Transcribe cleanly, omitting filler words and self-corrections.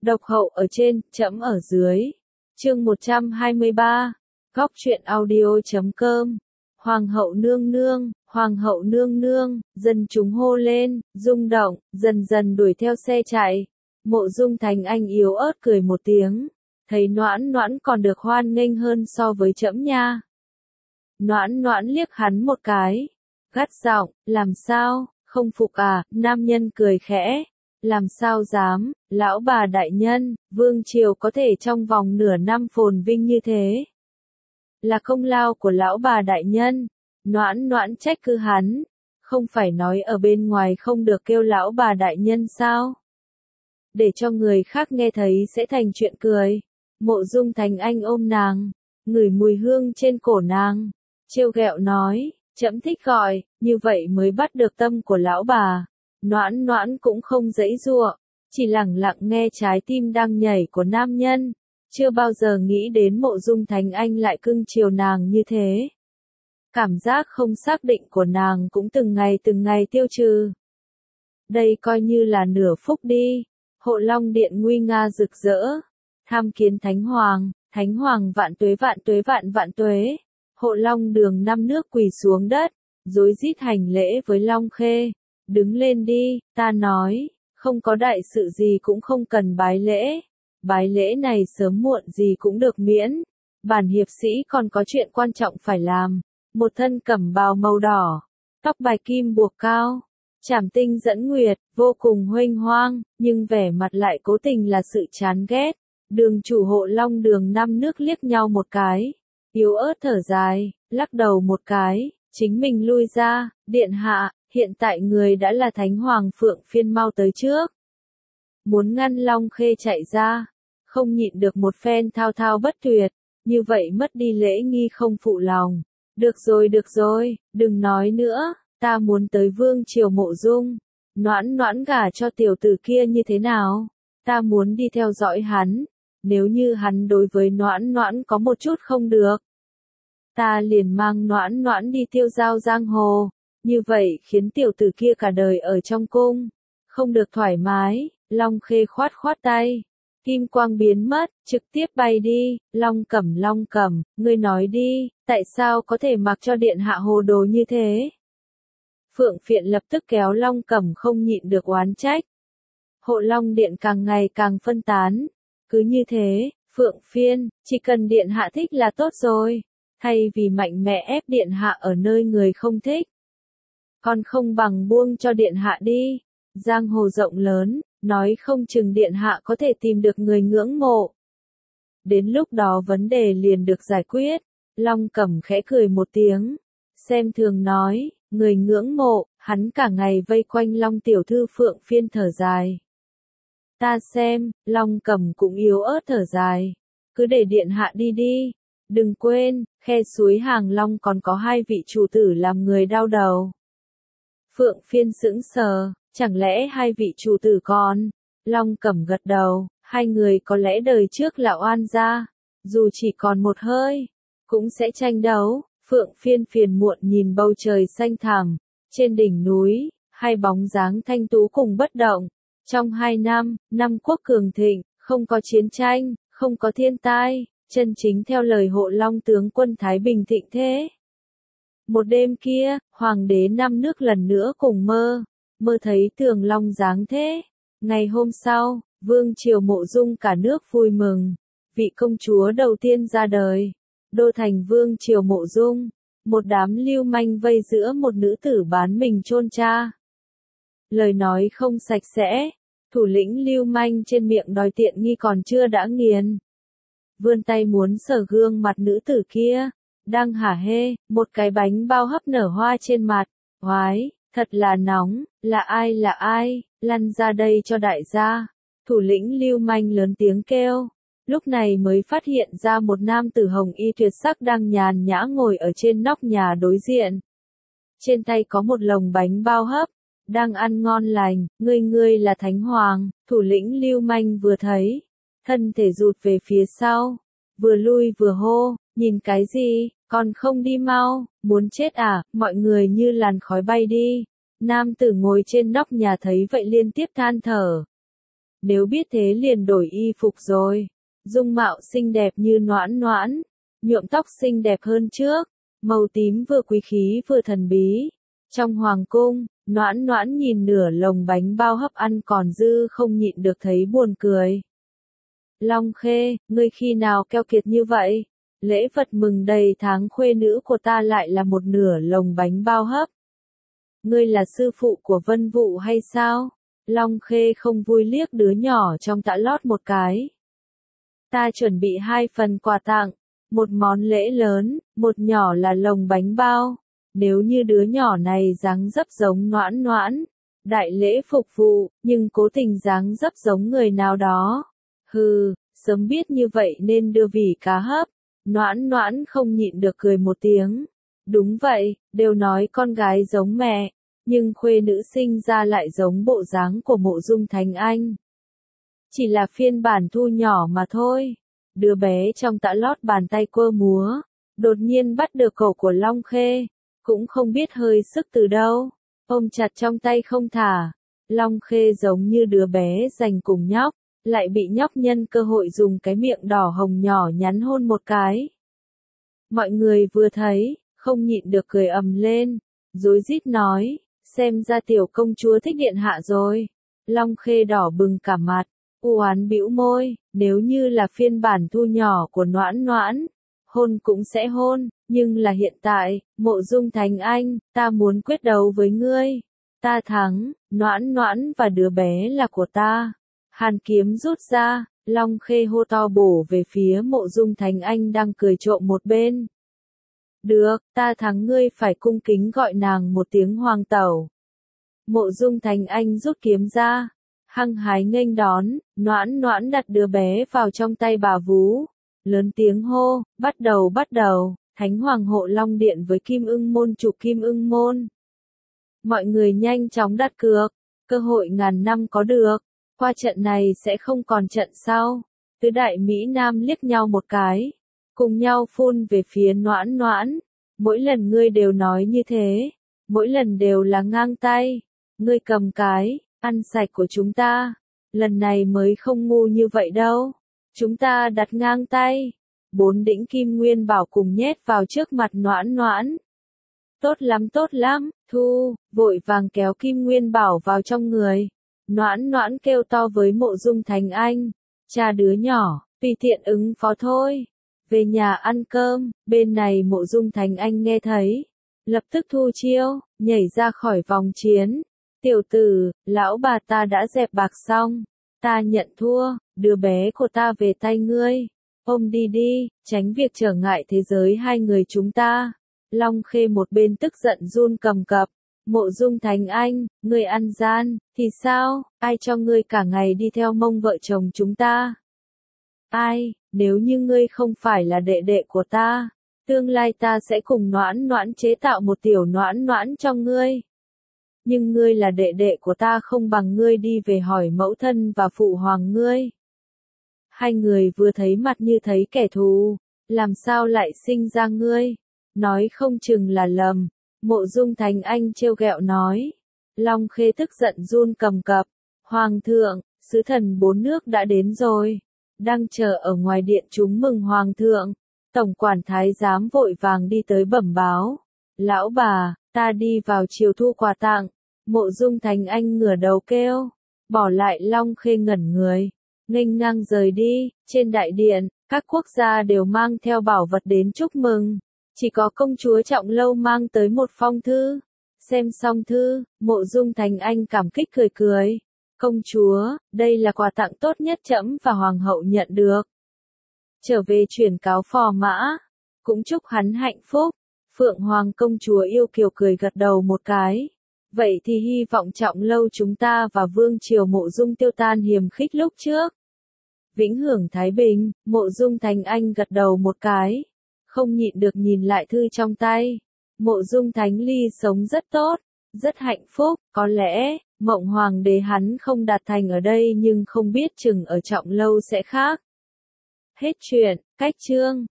Độc hậu ở trên, trẫm ở dưới. Chương 123. Góc truyện audio.com. Hoàng hậu nương nương, hoàng hậu nương nương, dân chúng hô lên, rung động, dần dần đuổi theo xe chạy. Mộ Dung Thành Anh yếu ớt cười một tiếng, thấy Noãn Noãn còn được hoan nghênh hơn so với trẫm nha. Noãn Noãn liếc hắn một cái, gắt giọng, làm sao, không phục à? Nam nhân cười khẽ, làm sao dám, lão bà đại nhân, vương triều có thể trong vòng nửa năm phồn vinh như thế, là công lao của lão bà đại nhân. Noãn Noãn trách cứ hắn, không phải nói ở bên ngoài không được kêu lão bà đại nhân sao? Để cho người khác nghe thấy sẽ thành chuyện cười. Mộ Dung Thành Anh ôm nàng, ngửi mùi hương trên cổ nàng, trêu ghẹo nói, trẫm thích gọi, như vậy mới bắt được tâm của lão bà. Noãn Noãn cũng không giãy giụa, chỉ lẳng lặng nghe trái tim đang nhảy của nam nhân, chưa bao giờ nghĩ đến Mộ Dung Thành Anh lại cưng chiều nàng như thế. Cảm giác không xác định của nàng cũng từng ngày tiêu trừ. Đây coi như là nửa phúc đi. Hộ Long Điện nguy nga rực rỡ, tham kiến Thánh Hoàng vạn tuế vạn tuế. Hộ Long Đường năm nước quỳ xuống đất, rối rít hành lễ với Long Khê. Đứng lên đi, ta nói, không có đại sự gì cũng không cần bái lễ này sớm muộn gì cũng được miễn. Bản hiệp sĩ còn có chuyện quan trọng phải làm. Một thân cẩm bào màu đỏ, tóc bạch kim buộc cao, trảm tinh dẫn nguyệt, vô cùng huênh hoang, nhưng vẻ mặt lại cố tình là sự chán ghét. Đường chủ Hộ Long Đường năm nước liếc nhau một cái, yếu ớt thở dài, lắc đầu một cái, chính mình lui ra. Điện hạ, hiện tại người đã là Thánh Hoàng Phượng Phiên mau tới trước. Muốn ngăn Long Khê chạy ra, không nhịn được một phen thao thao bất tuyệt, như vậy mất đi lễ nghi không phụ lòng. Được rồi, đừng nói nữa, ta muốn tới vương triều Mộ Dung. Noãn Noãn gả cho tiểu tử kia như thế nào? Ta muốn đi theo dõi hắn, nếu như hắn đối với Noãn Noãn có một chút không được, ta liền mang Noãn Noãn đi tiêu giao giang hồ, như vậy khiến tiểu tử kia cả đời ở trong cung, không được thoải mái. Long Khê khoát tay, kim quang biến mất, trực tiếp bay đi. Long Cẩm, ngươi nói đi, tại sao có thể mặc cho điện hạ hồ đồ như thế? Phượng Phiện lập tức kéo Long Cẩm không nhịn được oán trách. Hộ Long Điện càng ngày càng phân tán, cứ như thế, Phượng Phiên, chỉ cần điện hạ thích là tốt rồi, thay vì mạnh mẽ ép điện hạ ở nơi người không thích, còn không bằng buông cho điện hạ đi. Giang hồ rộng lớn, nói không chừng điện hạ có thể tìm được người ngưỡng mộ. Đến lúc đó vấn đề liền được giải quyết. Long Cẩm khẽ cười một tiếng, xem thường nói, người ngưỡng mộ, hắn cả ngày vây quanh Long tiểu thư. Phượng Phiên thở dài. Ta xem, Long Cẩm cũng yếu ớt thở dài, cứ để điện hạ đi đi. Đừng quên, khe suối Hàng Long còn có hai vị chủ tử làm người đau đầu. Phượng Phiên sững sờ, chẳng lẽ hai vị chủ tử còn? Long Cẩm gật đầu, hai người có lẽ đời trước là oan gia, dù chỉ còn một hơi, cũng sẽ tranh đấu. Phượng Phiên phiền muộn nhìn bầu trời xanh thẳm, trên đỉnh núi, hai bóng dáng thanh tú cùng bất động. Trong 2 năm quốc cường thịnh, không có chiến tranh, không có thiên tai, chân chính theo lời Hộ Long tướng quân thái bình thịnh thế. Một đêm kia, hoàng đế năm nước lần nữa cùng mơ thấy Tường Long dáng thế. Ngày hôm sau, vương triều Mộ Dung cả nước vui mừng, vị công chúa đầu tiên ra đời. Đô thành vương triều Mộ Dung, một đám lưu manh vây giữa một nữ tử bán mình chôn cha. Lời nói không sạch sẽ, thủ lĩnh lưu manh trên miệng đòi tiện nghi còn chưa đã nghiền. Vươn tay muốn sờ gương mặt nữ tử kia, đang hả hê, một cái bánh bao hấp nở hoa trên mặt. Oái, thật là nóng, là ai, lăn ra đây cho đại gia. Thủ lĩnh lưu manh lớn tiếng kêu, lúc này mới phát hiện ra một nam tử hồng y tuyệt sắc đang nhàn nhã ngồi ở trên nóc nhà đối diện. Trên tay có một lồng bánh bao hấp, đang ăn ngon lành. Ngươi là Thánh Hoàng. Thủ lĩnh lưu manh vừa thấy, thân thể rụt về phía sau, vừa lui vừa hô, nhìn cái gì, còn không đi mau, muốn chết à? Mọi người như làn khói bay đi. Nam tử ngồi trên nóc nhà thấy vậy liên tiếp than thở. nếu biết thế liền đổi y phục rồi. Dung mạo xinh đẹp như Noãn Noãn, nhuộm tóc xinh đẹp hơn trước, màu tím vừa quý khí vừa thần bí. Trong hoàng cung, Noãn Noãn nhìn nửa lồng bánh bao hấp ăn còn dư không nhịn được thấy buồn cười. Long Khê, ngươi khi nào keo kiệt như vậy? Lễ vật mừng đầy tháng khuê nữ của ta lại là một nửa lồng bánh bao hấp. Ngươi là sư phụ của Vân Vũ hay sao? Long Khê không vui liếc đứa nhỏ trong tã lót một cái. Ta chuẩn bị 2 phần quà tặng, một món lễ lớn, một nhỏ là lồng bánh bao. Nếu như đứa nhỏ này dáng dấp giống Noãn Noãn, đại lễ phục vụ, nhưng cố tình dáng dấp giống người nào đó. Hừ, sớm biết như vậy nên đưa vỉ cá hấp. Noãn Noãn không nhịn được cười một tiếng. Đúng vậy, đều nói con gái giống mẹ, nhưng khuê nữ sinh ra lại giống bộ dáng của Mộ Dung Thánh Anh. Chỉ là phiên bản thu nhỏ mà thôi. Đứa bé trong tã lót bàn tay quơ múa, đột nhiên bắt được cổ của Long Khê, cũng không biết hơi sức từ đâu, ôm chặt trong tay không thả. Long Khê giống như đứa bé giành cùng nhóc, lại bị nhóc nhân cơ hội dùng cái miệng đỏ hồng nhỏ nhắn hôn một cái. Mọi người vừa thấy, không nhịn được cười ầm lên, rối rít nói, xem ra tiểu công chúa thích điện hạ rồi. Long Khê đỏ bừng cả mặt, u oán bĩu môi, nếu như là phiên bản thu nhỏ của Noãn Noãn, hôn cũng sẽ hôn, nhưng là hiện tại, Mộ Dung Thánh Anh, ta muốn quyết đấu với ngươi. Ta thắng, Noãn Noãn và đứa bé là của ta. Hàn kiếm rút ra, Long Khê hô to bổ về phía Mộ Dung Thánh Anh đang cười trộm một bên. Được, ta thắng ngươi phải cung kính gọi nàng một tiếng hoàng tẩu. Mộ Dung Thánh Anh rút kiếm ra, hăng hái nghênh đón, Noãn Noãn đặt đứa bé vào trong tay bà vú. Lớn tiếng hô, bắt đầu, Thánh Hoàng hộ Long Điện với Kim Ưng Môn chủ Kim Ưng Môn. Mọi người nhanh chóng đặt cược, cơ hội ngàn năm có được, qua trận này sẽ không còn trận sau. Tứ đại Mỹ Nam liếc nhau một cái, cùng nhau phun về phía Noãn Noãn. Mỗi lần ngươi đều nói như thế, mỗi lần đều là ngang tay, ngươi cầm cái, ăn sạch của chúng ta, lần này mới không ngu như vậy đâu. Chúng ta đặt ngang tay, 4 đĩnh kim nguyên bảo cùng nhét vào trước mặt Noãn Noãn. Tốt lắm, thu, vội vàng kéo kim nguyên bảo vào trong người. Noãn Noãn kêu to với Mộ Dung Thánh Anh, cha đứa nhỏ, tùy tiện ứng phó thôi. Về nhà ăn cơm, bên này Mộ Dung Thánh Anh nghe thấy, lập tức thu chiêu, nhảy ra khỏi vòng chiến. Tiểu tử, lão bà ta đã dẹp bạc xong, ta nhận thua, đứa bé của ta về tay ngươi. Ôm đi, tránh việc trở ngại thế giới hai người chúng ta. Long Khê một bên tức giận run cầm cập. Mộ Dung Thánh Anh, ngươi ăn gian, thì sao, ai cho ngươi cả ngày đi theo mông vợ chồng chúng ta? Ai, nếu như ngươi không phải là đệ đệ của ta, tương lai ta sẽ cùng Noãn Noãn chế tạo một tiểu Noãn Noãn cho ngươi. Nhưng ngươi là đệ đệ của ta không bằng ngươi đi về hỏi mẫu thân và phụ hoàng ngươi. Hai người vừa thấy mặt như thấy kẻ thù, làm sao lại sinh ra ngươi? Nói không chừng là lầm. Mộ Dung Thánh Anh trêu ghẹo nói. Long Khê tức giận run cầm cập. Hoàng thượng, sứ thần 4 nước đã đến rồi. Đang chờ ở ngoài điện chúng mừng hoàng thượng. Tổng quản thái giám vội vàng đi tới bẩm báo. Lão bà, ta đi vào chiều thu quà tặng. Mộ Dung Thánh Anh ngửa đầu kêu. Bỏ lại Long Khê ngẩn người. Nghênh ngang rời đi, trên đại điện, các quốc gia đều mang theo bảo vật đến chúc mừng. Chỉ có công chúa Trọng Lâu mang tới một phong thư. Xem xong thư, Mộ Dung Thánh Anh cảm kích cười cười. Công chúa, đây là quà tặng tốt nhất trẫm và hoàng hậu nhận được. Trở về chuyển cáo phò mã, cũng chúc hắn hạnh phúc. Phượng Hoàng công chúa yêu kiều cười gật đầu một cái. Vậy thì hy vọng Trọng Lâu chúng ta và vương triều Mộ Dung tiêu tan hiềm khích lúc trước. Vĩnh hưởng thái bình, Mộ Dung Thánh Anh gật đầu một cái. Không nhịn được nhìn lại thư trong tay. Mộ Dung Thánh Ly sống rất tốt, rất hạnh phúc, có lẽ, mộng hoàng đế hắn không đạt thành ở đây nhưng không biết chừng ở Trọng Lâu sẽ khác. Hết chuyện, cách chương.